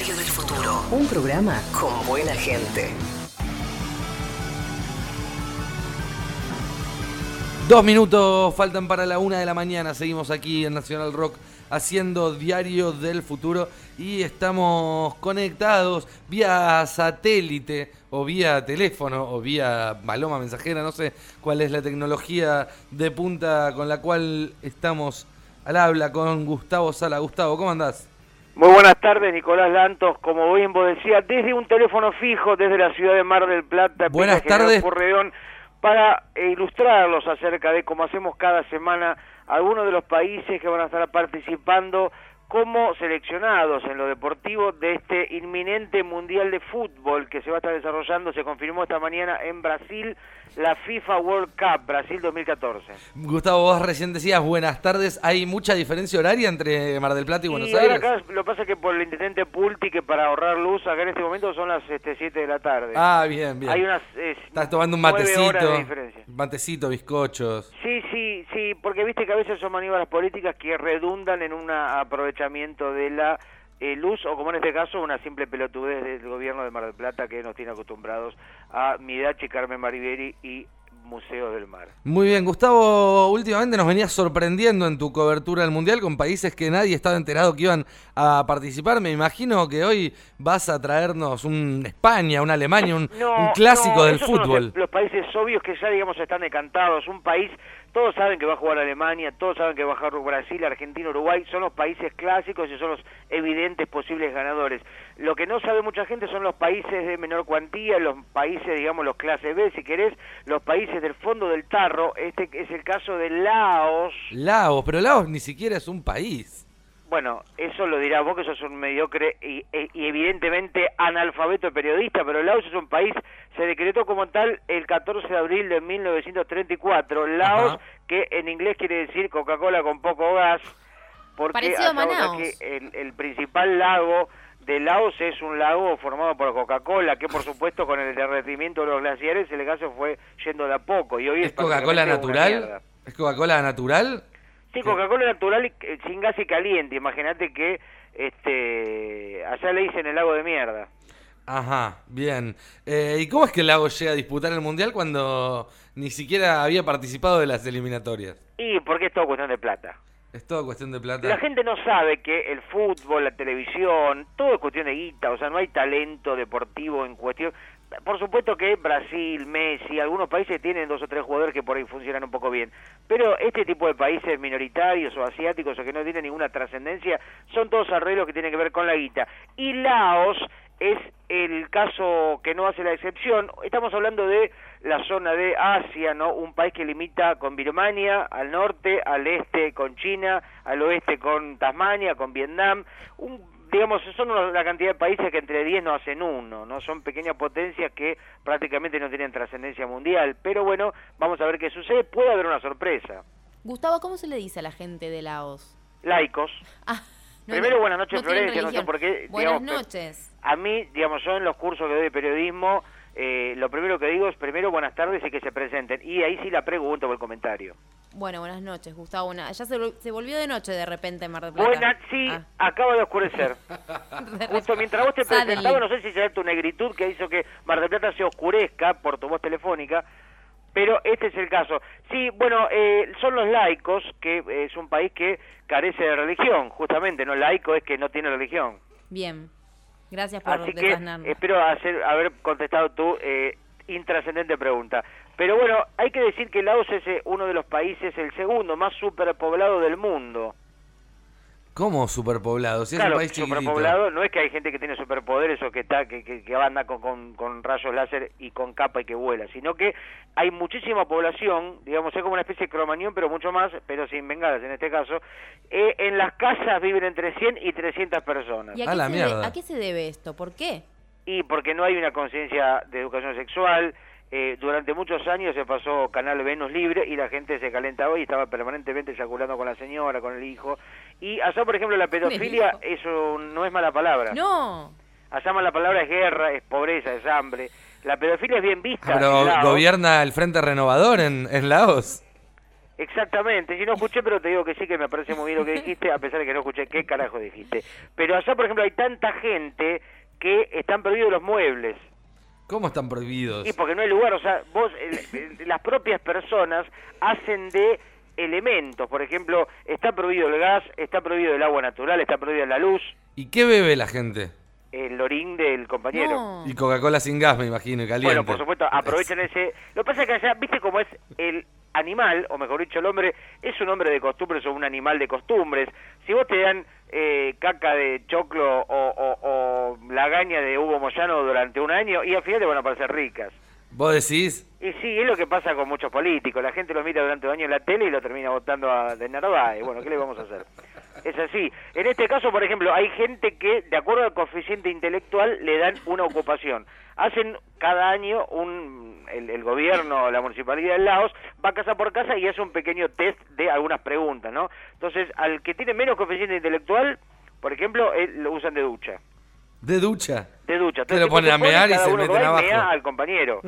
Radio del Futuro. Un programa con buena gente. 2 minutos faltan para la 1 de la mañana. Seguimos aquí en Nacional Rock haciendo Diario del Futuro y estamos conectados vía satélite o vía teléfono o vía paloma mensajera. No sé cuál es la tecnología de punta con la cual estamos al habla con Gustavo Sala. Gustavo, ¿cómo andás? Muy buenas tardes, Nicolás Lantos. Como bien vos decías, desde un teléfono fijo, desde la ciudad de Mar del Plata. Buenas tardes. Porredón, para ilustrarlos acerca de cómo hacemos cada semana algunos de los países que van a estar participando como seleccionados en lo deportivo de este inminente Mundial de Fútbol que se va a estar desarrollando. Se confirmó esta mañana en Brasil, la FIFA World Cup Brasil 2014. Gustavo, vos recién decías buenas tardes. ¿Hay mucha diferencia horaria entre Mar del Plata y Buenos Aires? Acá lo que pasa es que por el intendente Pulti, que para ahorrar luz, acá en este momento son las 7 de la tarde. Ah, bien, bien. Hay unas Estás tomando un 9 matecito, horas de diferencia. matecito, bizcochos. Sí, porque viste que a veces son maniobras políticas que redundan en un aprovechamiento de la luz, o como en este caso, una simple pelotudez del gobierno de Mar del Plata que nos tiene acostumbrados a Midachi, Carmen Mariberi y Museos del Mar. Muy bien, Gustavo, últimamente nos venías sorprendiendo en tu cobertura del Mundial con países que nadie estaba enterado que iban a participar. Me imagino que hoy vas a traernos un España, una Alemania, un clásico del fútbol. Son los países obvios que ya, digamos, están decantados. Un país, todos saben que va a jugar Alemania, todos saben que va a jugar Brasil, Argentina, Uruguay. Son los países clásicos y son los evidentes posibles ganadores. Lo que no sabe mucha gente son los países de menor cuantía, los países, digamos, los clase B, si querés, los países del fondo del tarro. Este es el caso de Laos. Laos, pero Laos ni siquiera es un país. Bueno, eso lo dirás vos, que sos un mediocre y evidentemente analfabeto periodista, pero Laos es un país, se decretó como tal el 14 de abril de 1934. Laos, ajá, que en inglés quiere decir Coca-Cola con poco gas, porque parecido a Manaos. Que el principal lago de Laos es un lago formado por Coca-Cola, que por supuesto con el derretimiento de los glaciares el gas se fue yendo de a poco. Y hoy ¿Es Coca-Cola natural? ¿Es Coca-Cola natural? Sí, Coca-Cola natural y sin gas y caliente. Imagínate que allá le dicen el lago de mierda. Ajá, bien. ¿Y cómo es que el lago llega a disputar el Mundial cuando ni siquiera había participado de las eliminatorias? Y porque es todo cuestión de plata. Es todo cuestión de plata. La gente no sabe que el fútbol, la televisión, todo es cuestión de guita. O sea, no hay talento deportivo en cuestión. Por supuesto que Brasil, Messi, algunos países tienen 2 o 3 jugadores que por ahí funcionan un poco bien, pero este tipo de países minoritarios o asiáticos o que no tienen ninguna trascendencia, son todos arreglos que tienen que ver con la guita. Y Laos es el caso que no hace la excepción. Estamos hablando de la zona de Asia, ¿no? Un país que limita con Birmania, al norte, al este con China, al oeste con Tasmania, con Vietnam. Digamos, son la cantidad de países que entre 10 no hacen uno, ¿no? Son pequeñas potencias que prácticamente no tienen trascendencia mundial. Pero bueno, vamos a ver qué sucede. Puede haber una sorpresa. Gustavo, ¿cómo se le dice a la gente de Laos? Laicos. Primero, buenas noches, Florencia. No sé por qué. Buenas noches. A mí, digamos, yo en los cursos que doy de periodismo, lo primero que digo es primero buenas tardes y que se presenten. Y ahí sí la pregunta o el comentario. Bueno, buenas noches, Gustavo. Ya se volvió de noche de repente en Mar del Plata. Sí, acaba de oscurecer. Justo mientras vos te presentabas, no sé si será tu negritud que hizo que Mar del Plata se oscurezca por tu voz telefónica, pero este es el caso. Sí, bueno, son los laicos, que es un país que carece de religión, justamente, ¿no? Laico es que no tiene religión. Bien, gracias por desasnarnos. Así que espero haber contestado tu intrascendente pregunta. Pero bueno, hay que decir que Laos es uno de los países, el segundo más superpoblado del mundo. ¿Cómo superpoblado? Si claro, es un país chiquitito. Superpoblado no es que hay gente que tiene superpoderes o que anda con rayos láser y con capa y que vuela, sino que hay muchísima población, digamos, es como una especie de Cromañón, pero mucho más, pero sin bengalas en este caso. En las casas viven entre 100 y 300 personas. ¿Y a qué se debe esto? ¿Por qué? Y porque no hay una conciencia de educación sexual. Durante muchos años se pasó Canal Venus libre y la gente se calentaba y estaba permanentemente eyaculando con la señora, con el hijo. Y allá, por ejemplo, la pedofilia, eso no es mala palabra. No. Allá mala palabra es guerra, es pobreza, es hambre. La pedofilia es bien vista. Pero gobierna el Frente Renovador en Laos. Exactamente, si no escuché, pero te digo que sí, que me parece muy bien lo que dijiste, a pesar de que no escuché qué carajo dijiste. Pero allá, por ejemplo, hay tanta gente que están prohibidos los muebles. ¿Cómo están prohibidos? Y porque no hay lugar, o sea, vos, las propias personas hacen de elementos, por ejemplo, está prohibido el gas, está prohibido el agua natural, está prohibida la luz, ¿Y qué bebe la gente? el orín del compañero. No. Y Coca-Cola sin gas, me imagino, y caliente. Bueno, por supuesto, aprovechan ese... Lo que pasa es que allá, viste cómo es el animal, o mejor dicho, el hombre, es un hombre de costumbres o un animal de costumbres. Si vos te dan caca de choclo o lagaña de Hugo Moyano durante un año, y al final te van a parecer ricas. ¿Vos decís? Y sí, es lo que pasa con muchos políticos. La gente los mira durante un año en la tele y lo termina votando de Narváez. Bueno, ¿qué le vamos a hacer? Es así. En este caso, por ejemplo, hay gente que, de acuerdo al coeficiente intelectual, le dan una ocupación. Hacen cada año el gobierno, la municipalidad de Laos, va casa por casa y hace un pequeño test de algunas preguntas, ¿no? Entonces, al que tiene menos coeficiente intelectual, por ejemplo, lo usan de ducha. ¿De ducha? De ducha. ¿Te lo ponen a mear y se meten abajo? Mea al compañero.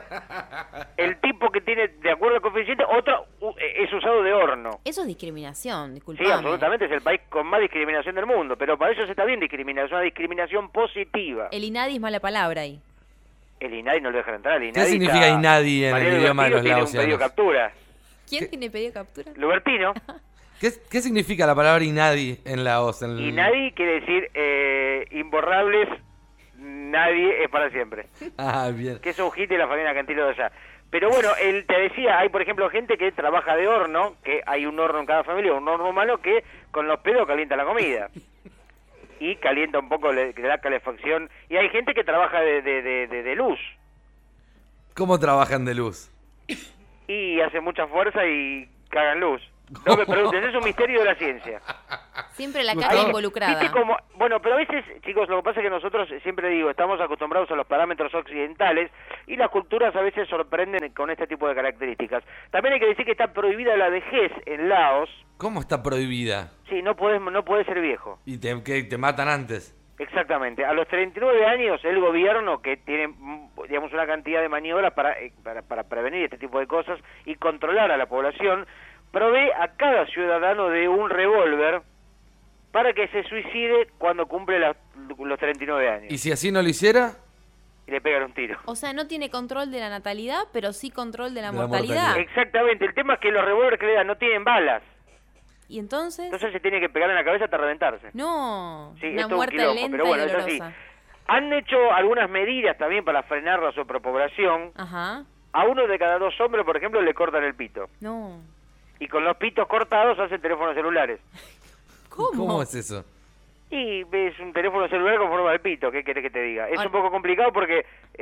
El tipo que tiene, de acuerdo al coeficiente, otro es usado de horno. Eso es discriminación, disculpame. Sí, absolutamente, es el país con más discriminación del mundo, pero para ellos está bien discriminar, es una discriminación positiva. El INADI es mala palabra ahí. El INADI no lo dejan entrar, el INADI ¿Qué significa está... INADI en Mariano el idioma de los Lubertino tiene un pedido de laosianos? captura. ¿Quién tiene pedido de captura? Lubertino. ¿Qué significa la palabra INADI en Laos? INADI quiere decir imborrables, nadie es para siempre. Ah, bien. Que es un hit de la familia Cantilo de allá. Pero bueno, él te decía, hay por ejemplo gente que trabaja de horno, que hay un horno en cada familia, un horno humano que con los pedos calienta la comida. Y calienta un poco, le da calefacción. Y hay gente que trabaja de luz. ¿Cómo trabajan de luz? Y hace mucha fuerza y cagan luz. No me preguntes, es un misterio de la ciencia. Siempre la Gustavo, carne involucrada. ¿Viste cómo? Bueno, pero a veces, chicos, lo que pasa es que nosotros, siempre digo, estamos acostumbrados a los parámetros occidentales y las culturas a veces sorprenden con este tipo de características. También hay que decir que está prohibida la vejez en Laos. ¿Cómo está prohibida? Sí, no podés ser viejo. ¿Y te matan antes? Exactamente. A los 39 años, el gobierno, que tiene, digamos, una cantidad de maniobras para prevenir este tipo de cosas y controlar a la población, provee a cada ciudadano de un revólver para que se suicide cuando cumple los 39 años. ¿Y si así no lo hiciera? Y le pegan un tiro. O sea, no tiene control de la natalidad, pero sí control de la De la mortalidad. mortalidad. Exactamente. El tema es que los revólveres que le dan no tienen balas. ¿Y entonces? Entonces se tiene que pegar en la cabeza hasta reventarse. No, Sí, una esto es un muerte quilombo, lenta pero bueno, y es así. dolorosa. Han hecho algunas medidas también para frenar la sobrepoblación. Ajá. A 1 de cada 2 hombres, por ejemplo, le cortan el pito. No. Y con los pitos cortados hacen teléfonos celulares. ¿Cómo? es eso? Y es un teléfono celular con forma de pito, ¿qué querés que te diga? Es Ahora- un poco complicado porque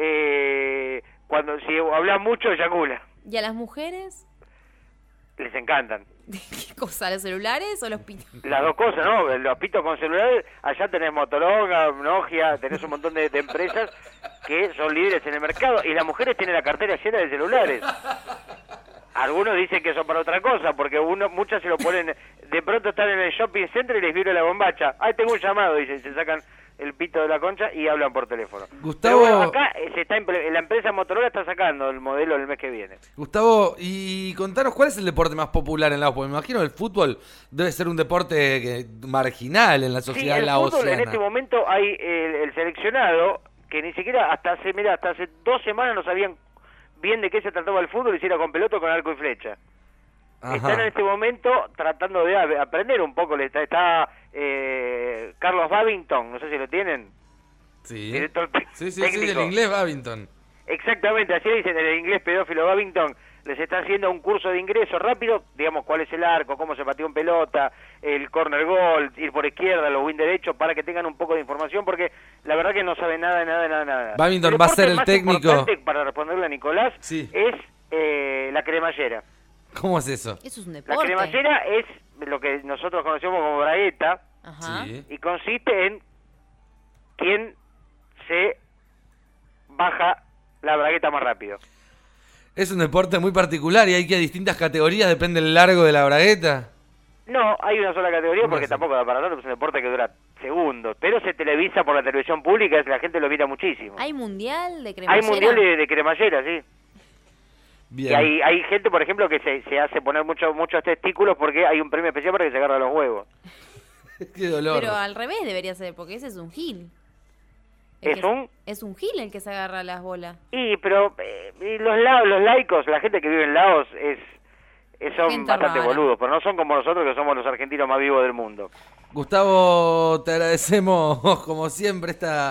si hablas mucho, eyacula. ¿Y a las mujeres? Les encantan. ¿Qué cosa? ¿Los celulares o los pitos? Las dos cosas, ¿no? Los pitos con celular, allá tenés Motorola, Nokia, tenés un montón de empresas que son líderes en el mercado. Y las mujeres tienen la cartera llena de celulares. Algunos dicen que son para otra cosa, porque muchas se lo ponen, de pronto están en el shopping center y les vibra la bombacha. Ay, tengo un llamado, dicen, se sacan el pito de la concha y hablan por teléfono. Gustavo- Pero bueno, acá la empresa Motorola está sacando el modelo el mes que viene. Gustavo, y contanos, ¿cuál es el deporte más popular en Laos? Porque me imagino que el fútbol debe ser un deporte marginal en la Sí, sociedad el fútbol laosiana. en este momento hay el seleccionado que ni siquiera hasta hace 2 semanas no sabían bien de qué se trataba el fútbol, y si era con pelota o con arco y flecha. Ajá. Están en este momento tratando de aprender un poco. Está Carlos Babington, no sé si lo tienen. Sí. Director Sí, técnico. del inglés Babington. Exactamente, así le dicen, el inglés pedófilo Babington. Les está haciendo un curso de ingreso rápido, digamos, cuál es el arco, cómo se pateó en pelota, el corner goal, ir por izquierda, los win derecho, para que tengan un poco de información, porque la verdad que no saben nada. Babington El va a deporte ser el más técnico. importante, para responderle a Nicolás, Sí. es la cremallera. ¿Cómo es eso? Eso es un La deporte. cremallera es lo que nosotros conocemos como bragueta, Ajá. Sí. y consiste en quién se baja la bragueta más rápido. Es un deporte muy particular y hay que distintas categorías, depende del largo de la bragueta. No, hay una sola categoría ¿Cómo porque es? tampoco da para tanto, es un deporte que dura segundos, pero se televisa por la televisión pública, la gente lo mira muchísimo. ¿Hay mundial de Hay cremallera? mundial de cremallera, sí. Bien. Y hay gente, por ejemplo, que se hace poner muchos testículos porque hay un premio especial para que se agarre los huevos. Qué dolor. Pero al revés debería ser, porque ese es un gil. Es un gil el que se agarra las bolas. Pero y los laicos, la gente que vive en Laos son Gente bastante rara. boludos, pero no son como nosotros que somos los argentinos más vivos del mundo. Gustavo, te agradecemos como siempre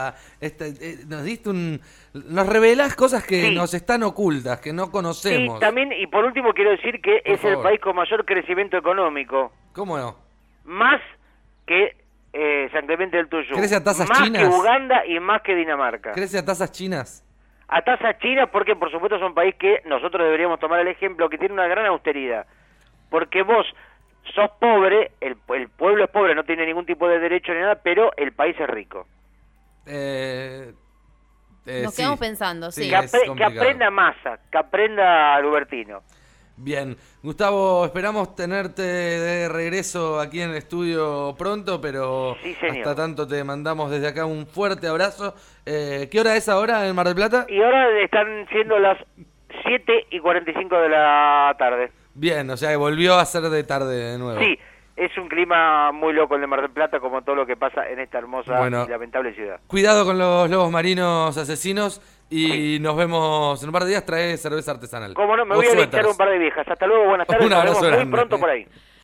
nos revelás cosas que Sí. nos están ocultas, que no conocemos. Sí, también, y por último quiero decir que Por es el favor. país con mayor crecimiento económico, ¿Cómo no? más que San Clemente del Tuyú, ¿Crece a tasas más chinas? que Uganda y más que Dinamarca. ¿Crece a tasas chinas? A tasas chinas porque por supuesto es un país que nosotros deberíamos tomar el ejemplo, que tiene una gran austeridad, porque vos sos pobre, el pueblo es pobre, no tiene ningún tipo de derecho ni nada, pero el país es rico. Nos sí. quedamos pensando, sí. Que, es que complicado. aprenda Massa, que aprenda Lubertino. Bien, Gustavo, esperamos tenerte de regreso aquí en el estudio pronto, pero Sí, señor. hasta tanto te mandamos desde acá un fuerte abrazo. ¿Qué hora es ahora en Mar del Plata? Y ahora están siendo las 7:45 de la tarde. Bien, o sea que volvió a ser de tarde de nuevo. Sí, es un clima muy loco el de Mar del Plata, como todo lo que pasa en esta hermosa Bueno. y lamentable ciudad. Cuidado con los lobos marinos asesinos y Sí. nos vemos en un par de días. Trae cerveza artesanal. Como no, me O voy a suéteres. echar un par de viejas. Hasta luego, buenas tardes. Un Nos abrazo vemos muy grande. pronto por ahí.